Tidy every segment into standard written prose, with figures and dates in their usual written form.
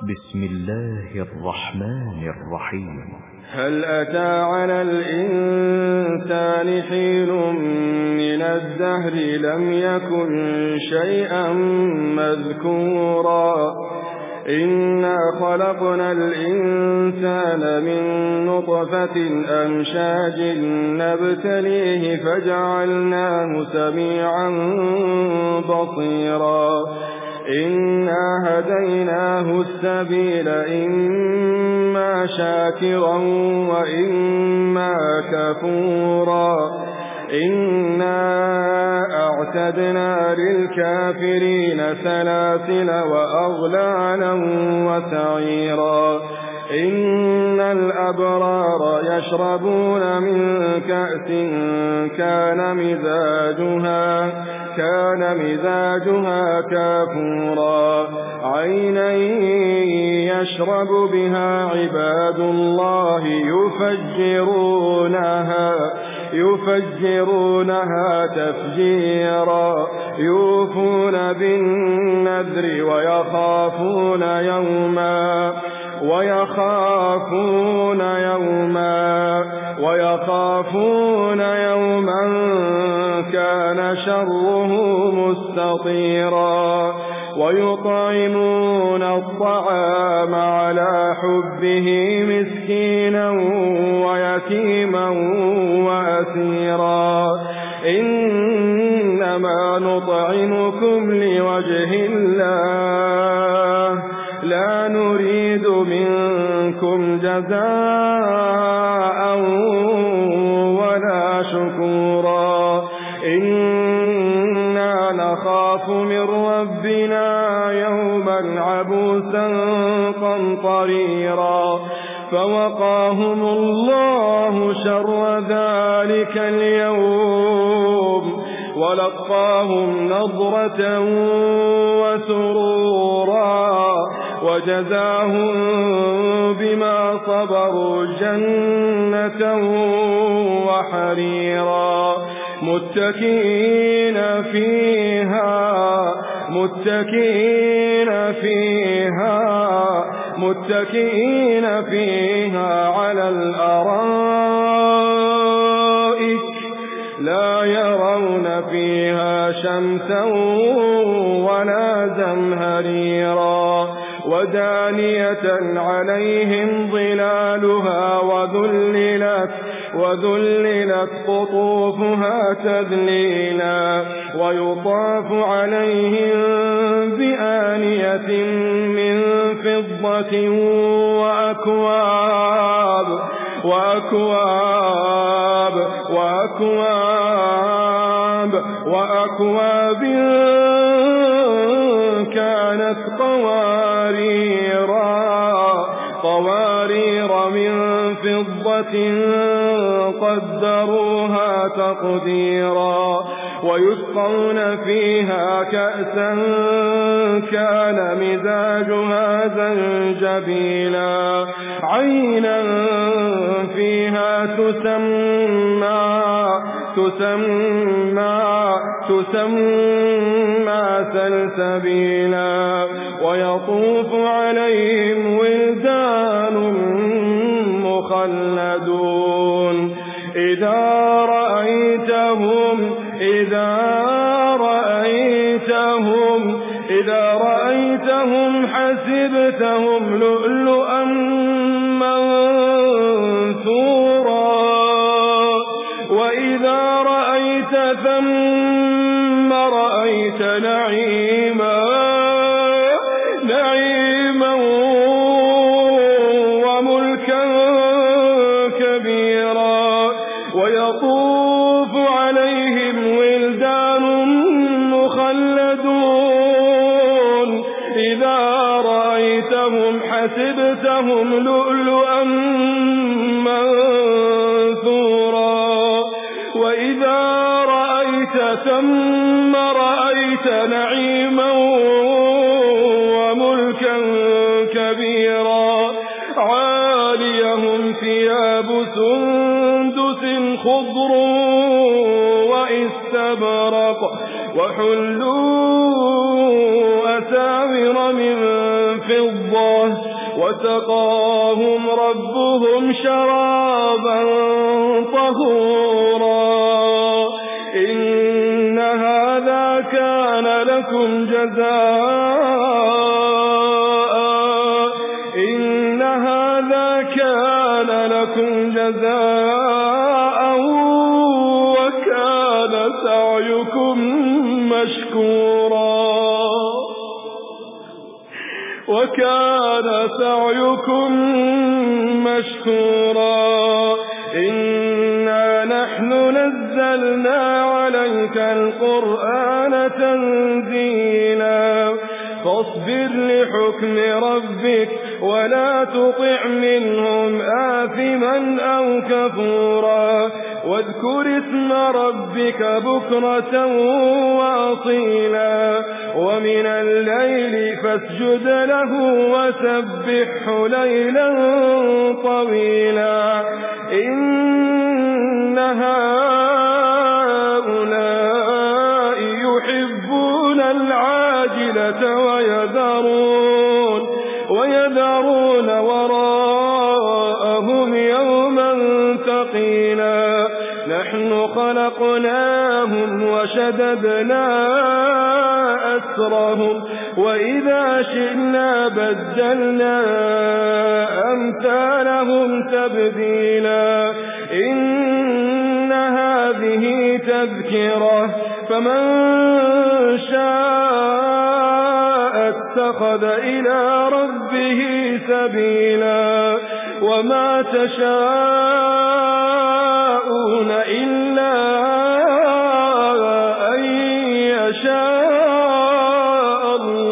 بسم الله الرحمن الرحيم. هل أتى على الإنسان حين من الدهر لم يكن شيئا مذكورا إنا خلقنا الإنسان من نطفة أمشاج نبتليه فجعلناه سميعا بصيرا إنا هديناه السبيل إما شاكرا وإما كفورا إنا أعتدنا للكافرين سلاسل وأغلالا وسعيرا إن الأبرار يشربون من كأس كان مزاجها كافورا عينا يشرب بها عباد الله يفجرونها تفجيرا يوفون بالنذر ويخافون يوما كان شره مستطيرا ويطعمون الطعام على حبه مسكينا ويتيما وأسيرا إنما نطعمكم لوجه الله لا نريد منكم جزاء ولا شكورا إنا نخاف من ربنا يوما عبوسا قمطريرا فوقاهم الله شر ذلك اليوم ولقاهم نضرة وسرورا وجزاهم بما صبروا جنة وحريرا متكئين فيها على الأرائك لا يرون فيها شمسا ولا زمهريرا ودانية عليهم ظلالها وذللت قطوفها تذليلا ويطاف عليهم بآنية من فضة وأكواب كانت قوارير من فضة قدروها تقديرا ويسقون فيها كأسا كان مزاجها زنجبيلا عينا فيها تسمى سلسبيلا ويطوف عليهم ولدان مخلدون إذا رأيتهم حسبتهم لؤلؤا منثورا وإذا رأيت ثم رأيت نعيما وملكا كبيرا ويطوف عليهم ولدان مخلدون إذا رأيتهم حسبتهم لؤلؤا منثورا وإذا رأيت ثم رأيت نعيما وملكا كبيرا عاليهم ثياب سندس خضر وإستبرق وحلوا أساور من فضة وسقاهم ربهم شرابا طهورا إن هذا كان لكم جزاء وكان سعيكم مشكورا إنا نحن نزلنا عليك القرآن تنزيلا فاصبر لحكم ربك ولا تطع منهم آثما أو كفورا واذكر اسم ربك بكرة وأصيلا ومن الليل فاسجد له وسبحه ليلا طويلا إن هؤلاء يحبون العاجلة ويذرون وراءهم يوما ثقيلا نحن خلقناهم وشددنا أسرهم وإذا شئنا بدلنا أمثالهم تبديلا إن هذه تذكرة فمن شاء اتخذ إلى ربه سبيلا وما تشاءون إلا أن يشاء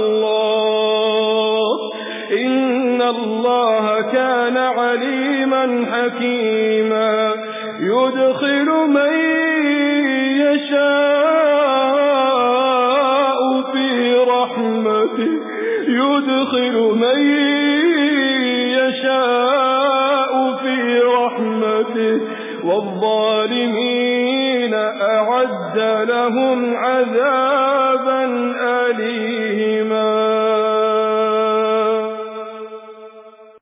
الله إن الله كان عليما حكيما يدخل من يشاء في رحمته والظالمين أعد لهم عذابا أليما